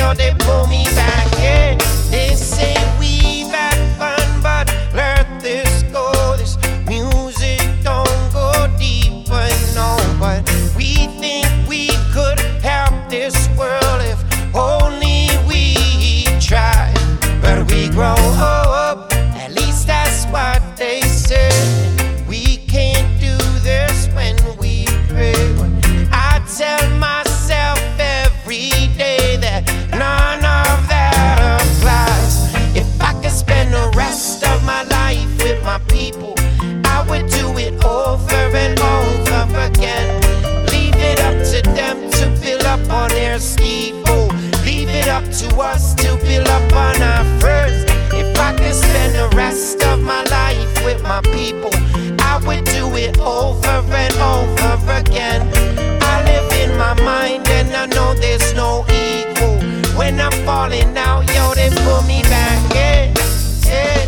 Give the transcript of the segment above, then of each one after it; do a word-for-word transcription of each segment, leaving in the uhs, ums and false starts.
yo, they pull me back in. They say we've had fun, but let this go. This music don't go deeper, no. But we think we could help this world if only we try. But we grow up, at least that's what they say. We can't do this when we pray. I tell myself every day that none of that applies. If I could spend the rest of my life with my people, I would do it over and over again. Leave it up to them to build up on their steeple. Leave it up to us to build up on our first. If I could spend the rest of my life with my people, I would do it over and over again. I live in my mind and I know there's no equal. When I'm falling out, yo, they pull me back in. Yeah.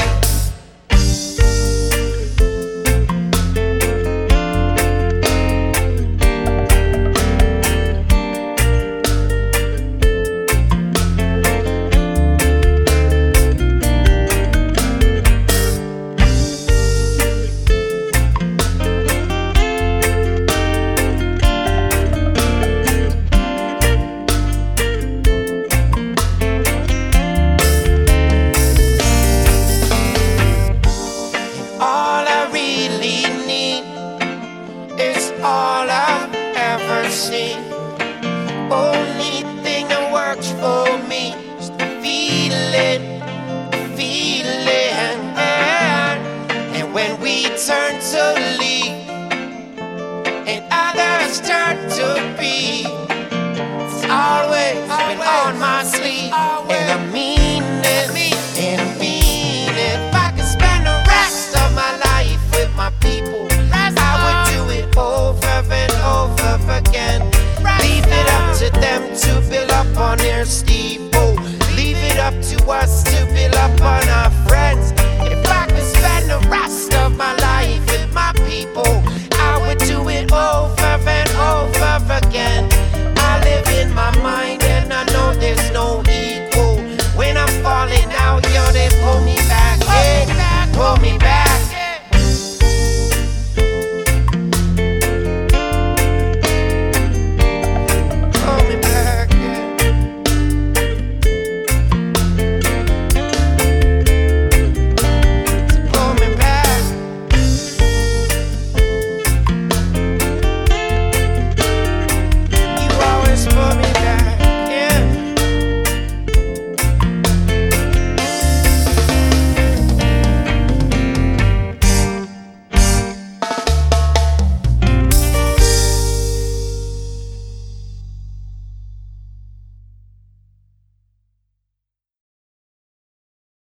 All I've ever seen. Only thing that works for me is the feeling, the feeling. And when we turn to leave and others turn to be, it's always been on my sleeve.